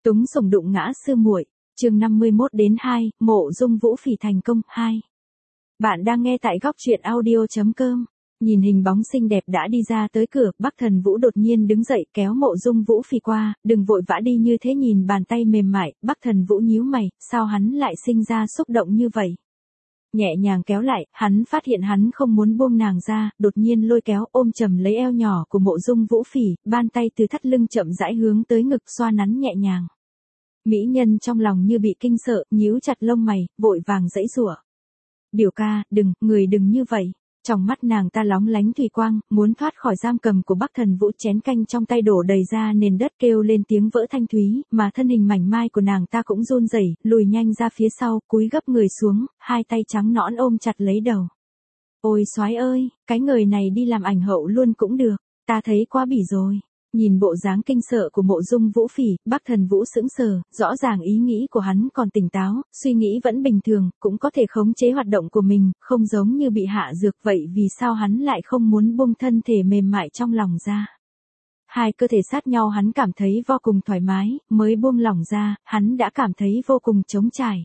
Túng sủng đụng ngã sư muội, chương 51-2, Mộ Dung Vũ Phỉ thành công 2. Bạn đang nghe tại góc truyện audio.com. Nhìn hình bóng xinh đẹp đã đi ra tới cửa, Bắc Thần Vũ đột nhiên đứng dậy kéo Mộ Dung Vũ Phỉ qua, đừng vội vã đi như thế. Nhìn bàn tay mềm mại, Bắc Thần Vũ nhíu mày, sao hắn lại sinh ra xúc động như vậy? Nhẹ nhàng kéo lại, hắn phát hiện hắn không muốn buông nàng ra, đột nhiên lôi kéo ôm chầm lấy eo nhỏ của Mộ Dung Vũ Phỉ, bàn tay từ thắt lưng chậm rãi hướng tới ngực xoa nắn nhẹ nhàng. Mỹ nhân trong lòng như bị kinh sợ, nhíu chặt lông mày, vội vàng giãy giụa. Biểu ca, người đừng như vậy. Trong mắt nàng ta lóng lánh thủy quang, muốn thoát khỏi giam cầm của Bắc Thần Vũ. Chén canh trong tay đổ đầy ra nền đất kêu lên tiếng vỡ thanh thúy, mà thân hình mảnh mai của nàng ta cũng run rẩy, lùi nhanh ra phía sau, cúi gấp người xuống, hai tay trắng nõn ôm chặt lấy đầu. Ôi soái ơi, cái người này đi làm ảnh hậu luôn cũng được, ta thấy quá bỉ rồi. Nhìn bộ dáng kinh sợ của Mộ Dung Vũ Phỉ, Bắc Thần Vũ sững sờ, rõ ràng ý nghĩ của hắn còn tỉnh táo, suy nghĩ vẫn bình thường, cũng có thể khống chế hoạt động của mình, không giống như bị hạ dược. Vậy vì sao hắn lại không muốn buông thân thể mềm mại trong lòng ra? Hai cơ thể sát nhau hắn cảm thấy vô cùng thoải mái, mới buông lỏng ra, hắn đã cảm thấy vô cùng trống trải.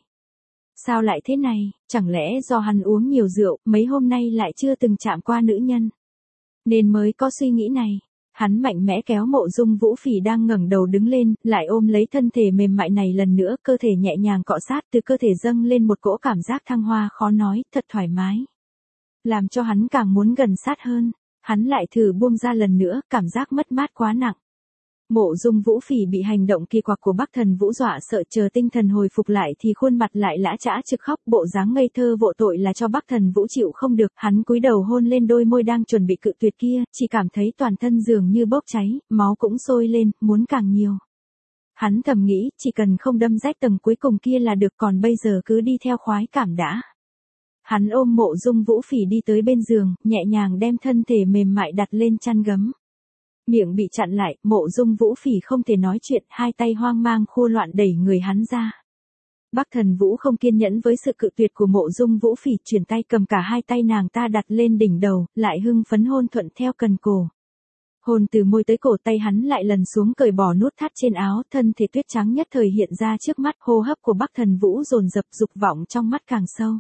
Sao lại thế này, chẳng lẽ do hắn uống nhiều rượu, mấy hôm nay lại chưa từng chạm qua nữ nhân, nên mới có suy nghĩ này. Hắn mạnh mẽ kéo Mộ Dung Vũ Phỉ đang ngẩng đầu đứng lên, lại ôm lấy thân thể mềm mại này lần nữa, cơ thể nhẹ nhàng cọ sát, từ cơ thể dâng lên một cỗ cảm giác thăng hoa khó nói, thật thoải mái. Làm cho hắn càng muốn gần sát hơn, hắn lại thử buông ra lần nữa, cảm giác mất mát quá nặng. Mộ Dung Vũ Phỉ bị hành động kỳ quặc của Bắc Thần Vũ dọa sợ, chờ tinh thần hồi phục lại thì khuôn mặt lại lã chã trực khóc, bộ dáng ngây thơ vô tội là cho Bắc Thần Vũ chịu không được. Hắn cúi đầu hôn lên đôi môi đang chuẩn bị cự tuyệt kia, chỉ cảm thấy toàn thân dường như bốc cháy, máu cũng sôi lên, muốn càng nhiều. Hắn thầm nghĩ, chỉ cần không đâm rách tầng cuối cùng kia là được, còn bây giờ cứ đi theo khoái cảm đã. Hắn ôm Mộ Dung Vũ Phỉ đi tới bên giường, nhẹ nhàng đem thân thể mềm mại đặt lên chăn gấm. Miệng bị chặn lại, Mộ Dung Vũ Phỉ không thể nói chuyện, hai tay hoang mang khua loạn đẩy người hắn ra. Bắc Thần Vũ không kiên nhẫn với sự cự tuyệt của Mộ Dung Vũ Phỉ, chuyển tay cầm cả hai tay nàng ta đặt lên đỉnh đầu, lại hưng phấn hôn thuận theo cần cổ. Hôn từ môi tới cổ, tay hắn lại lần xuống cởi bỏ nút thắt trên áo, thân thể tuyết trắng nhất thời hiện ra trước mắt, hô hấp của Bắc Thần Vũ dồn dập, dục vọng trong mắt càng sâu.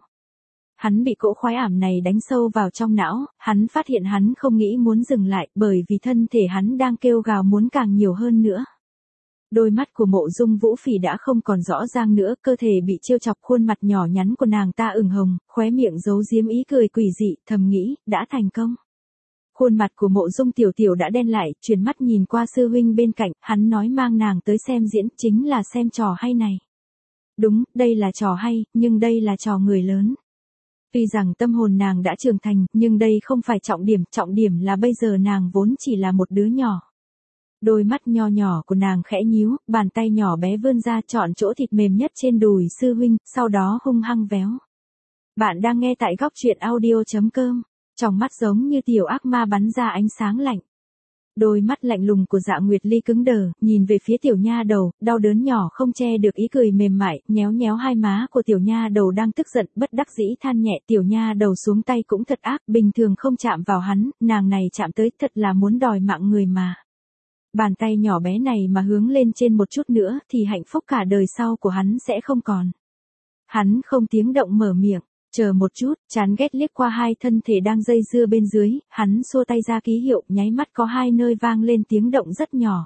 Hắn bị cỗ khoái ảm này đánh sâu vào trong não, hắn phát hiện hắn không nghĩ muốn dừng lại, bởi vì thân thể hắn đang kêu gào muốn càng nhiều hơn nữa. Đôi mắt của Mộ Dung Vũ Phỉ đã không còn rõ ràng nữa, cơ thể bị trêu chọc, khuôn mặt nhỏ nhắn của nàng ta ửng hồng, khóe miệng giấu giếm ý cười quỷ dị, thầm nghĩ, đã thành công. Khuôn mặt của Mộ Dung Tiểu Tiểu đã đen lại, chuyển mắt nhìn qua sư huynh bên cạnh, hắn nói mang nàng tới xem diễn, chính là xem trò hay này. Đúng, đây là trò hay, nhưng đây là trò người lớn. Tuy rằng tâm hồn nàng đã trưởng thành, nhưng đây không phải trọng điểm là bây giờ nàng vốn chỉ là một đứa nhỏ. Đôi mắt nho nhỏ của nàng khẽ nhíu, bàn tay nhỏ bé vươn ra chọn chỗ thịt mềm nhất trên đùi sư huynh, sau đó hung hăng véo. Bạn đang nghe tại góc truyện audio.com, trong mắt giống như tiểu ác ma bắn ra ánh sáng lạnh. Đôi mắt lạnh lùng của Dạ Nguyệt Ly cứng đờ, nhìn về phía tiểu nha đầu, đau đớn nhỏ không che được ý cười mềm mại, nhéo nhéo hai má của tiểu nha đầu đang tức giận, bất đắc dĩ than nhẹ. Tiểu nha đầu xuống tay cũng thật ác, bình thường không chạm vào hắn, nàng này chạm tới thật là muốn đòi mạng người mà. Bàn tay nhỏ bé này mà hướng lên trên một chút nữa thì hạnh phúc cả đời sau của hắn sẽ không còn. Hắn không tiếng động mở miệng. Chờ một chút, chán ghét liếc qua hai thân thể đang dây dưa bên dưới, hắn xua tay ra ký hiệu, nháy mắt có hai nơi vang lên tiếng động rất nhỏ.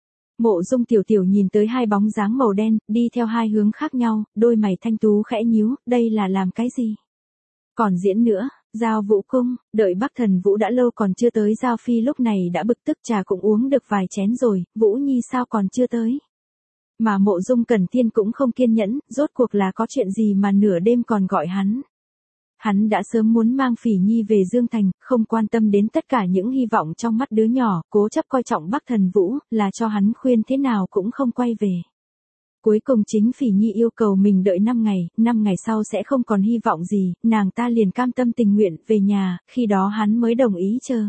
Mộ Dung Tiểu Tiểu nhìn tới hai bóng dáng màu đen, đi theo hai hướng khác nhau, đôi mày thanh tú khẽ nhíu, đây là làm cái gì? Còn diễn nữa, Giao Vũ Cung, đợi Bắc Thần Vũ đã lâu còn chưa tới, Giao Phi lúc này đã bực tức, trà cũng uống được vài chén rồi, Vũ Nhi sao còn chưa tới? Mà Mộ Dung Cẩn Thiên cũng không kiên nhẫn, rốt cuộc là có chuyện gì mà nửa đêm còn gọi hắn. Hắn đã sớm muốn mang Phỉ Nhi về Dương Thành, không quan tâm đến tất cả những hy vọng trong mắt đứa nhỏ, cố chấp coi trọng Bắc Thần Vũ, là cho hắn khuyên thế nào cũng không quay về. Cuối cùng chính Phỉ Nhi yêu cầu mình đợi 5 ngày sau sẽ không còn hy vọng gì, nàng ta liền cam tâm tình nguyện về nhà, khi đó hắn mới đồng ý chờ.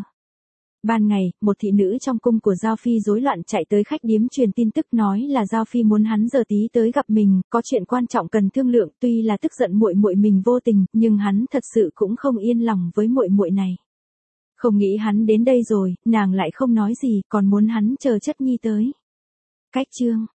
Ban ngày, một thị nữ trong cung của Giao Phi rối loạn chạy tới khách điếm truyền tin tức nói là Giao Phi muốn hắn giờ tí tới gặp mình, có chuyện quan trọng cần thương lượng. Tuy là tức giận muội muội mình vô tình, nhưng hắn thật sự cũng không yên lòng với muội muội này. Không nghĩ hắn đến đây rồi, nàng lại không nói gì, còn muốn hắn chờ chất nhi tới. Cách chương